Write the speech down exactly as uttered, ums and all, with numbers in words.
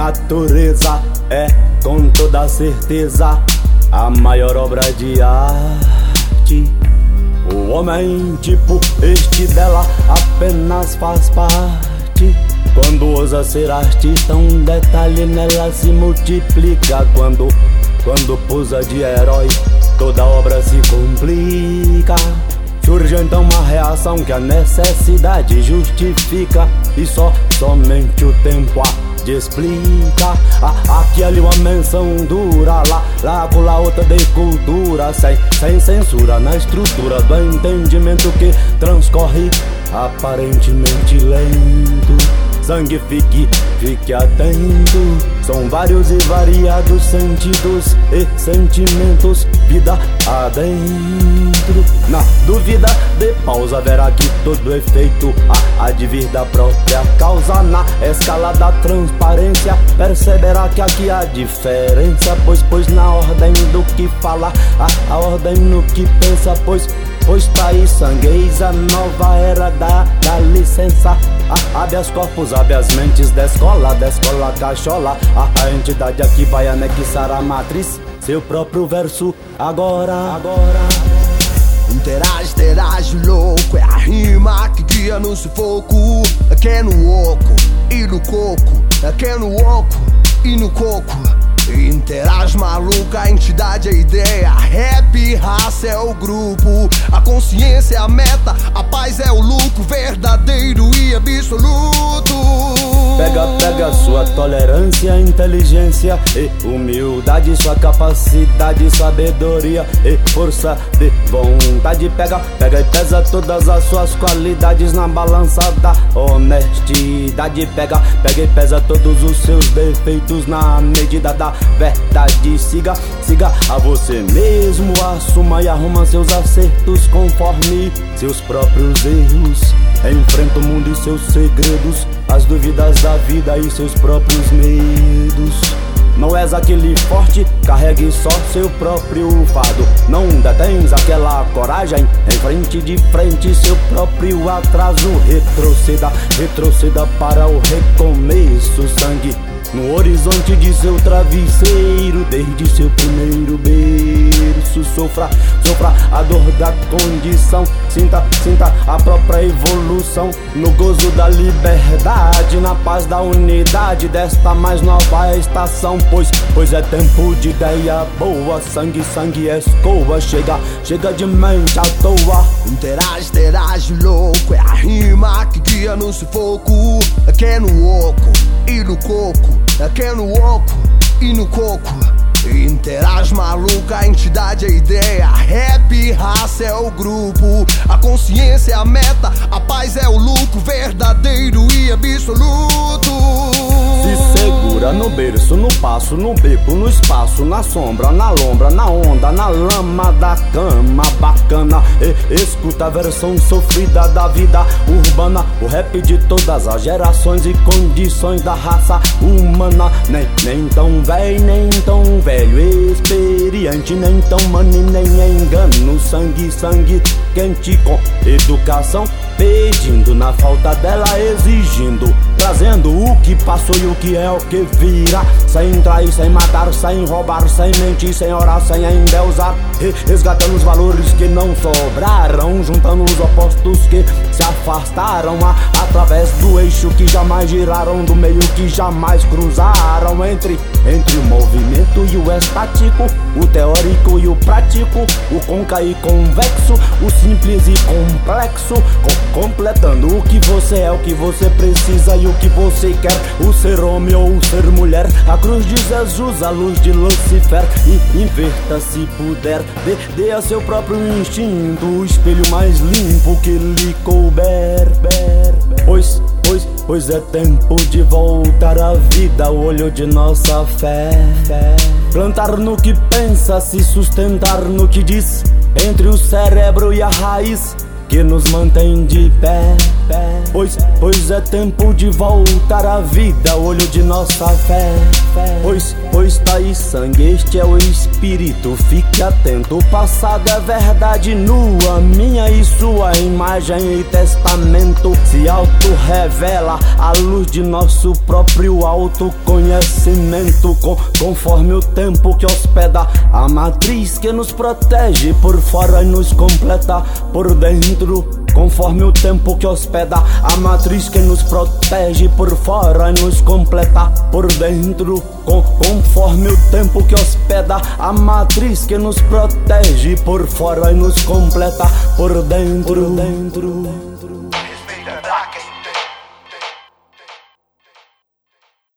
natureza é, com toda certeza, a maior obra de arte. O homem tipo este dela apenas faz parte. Quando ousa ser artista, um detalhe nela se multiplica. Quando, quando pousa de herói, toda obra se complica. Surge então uma reação que a necessidade justifica, e só, somente o tempo há de explicar. Ah, aqui ali uma menção dura, lá, lá, lá outra de cultura, sem, sem censura na estrutura do entendimento que transcorre aparentemente lento. Sangue, fique, fique atento. São vários e variados sentidos e sentimentos, vida adentro. Na dúvida de pausa, verá que todo efeito há de vir da própria causa. Na escala da transparência, perceberá que aqui há diferença. Pois, pois na ordem do que fala, a, a ordem no que pensa. Pois, pois tá aí sangue, eis a nova era da, da licença. A, habeas corpus, habeas mentes, descola, descola, cachola. A, a entidade aqui vai anexar a matriz, seu próprio verso agora, agora. Interage, interage, louco, é a rima que guia no sufoco. Aqui é no oco e no coco, aqui é no oco e no coco. Interage, maluca, a entidade, a ideia, rap, raça é o grupo, a consciência é a meta, a paz é o lucro, verdadeiro e absoluto. Pega, pega sua tolerância, inteligência e humildade, sua capacidade, sabedoria e força de vontade. Pega, pega e pesa todas as suas qualidades na balança da honestidade. Pega, pega e pesa todos os seus defeitos na medida da verdade. Siga, siga a você mesmo, assuma e arruma seus acertos conforme seus próprios erros. Enfrenta o mundo e seus segredos, as dúvidas da vida e seus próprios medos. Não és aquele forte, carregue só seu próprio fardo. Não detens aquela coragem, em frente de frente seu próprio atraso. Retroceda, retroceda para o recomeço. Sangue no horizonte de seu travesseiro, desde seu primeiro berço. Sofra, sofra a dor da condição, sinta, sinta a própria evolução. No gozo da liberdade, na paz da unidade desta mais nova estação. Pois, pois é tempo de ideia boa, sangue, sangue escoa. Chega, chega de mente à toa. Interage, interage, louco, é a rima que guia no sufoco. Aqui é no oco e no coco, aqui é no oco e no coco. Interage, maluca, a entidade, a ideia, rap, raça é o grupo, a consciência é a meta, a paz é o lucro, verdadeiro e absoluto. Se segura no berço, no passo, no beco, no espaço, na sombra, na lombra, na onda, na lama da cama bacana. E escuta a versão sofrida da vida urbana, o rap de todas as gerações e condições da raça humana. Nem, nem tão velho, nem tão velho, experiente, nem tão money, nem engano. Sangue, sangue quente com educação, pedindo na falta dela, exigindo, trazendo o que passou e o que é o que virá. Sem trair, sem matar, sem roubar, sem mentir, sem orar, sem endeusar. Resgatando os valores que não sobraram, juntando os opostos que se afastaram a, através do eixo que jamais giraram, do meio que jamais cruzaram. Entre, entre o movimento e o estático, o teórico e o prático, o côncavo e convexo, o simples e complexo, com, completando o que você é, o que você precisa e o que você quer. O ser homem ou o ser mulher, a cruz de Jesus, a luz de Lucifer. E inverta se puder, dê, dê a seu próprio instinto o espelho mais limpo que lhe couber. Pois, pois, pois é tempo de voltar à vida, o olho de nossa fé. Plantar no que pensa, se sustentar no que diz, entre o cérebro e a raiz que nos mantém de pé. Pois, pois é tempo de voltar à vida, olho de nossa fé. Pois, pois tá aí sangue, este é o espírito. Fique atento, o passado é verdade nua, minha e sua imagem e testamento. Se auto-revela a luz de nosso próprio autoconhecimento, com, conforme o tempo que hospeda a matriz que nos protege por fora e nos completa por dentro. Conforme o tempo que hospeda a matriz que nos protege por fora e nos completa por dentro. Com, conforme o tempo que hospeda a matriz que nos protege por fora e nos completa por dentro. Por dentro.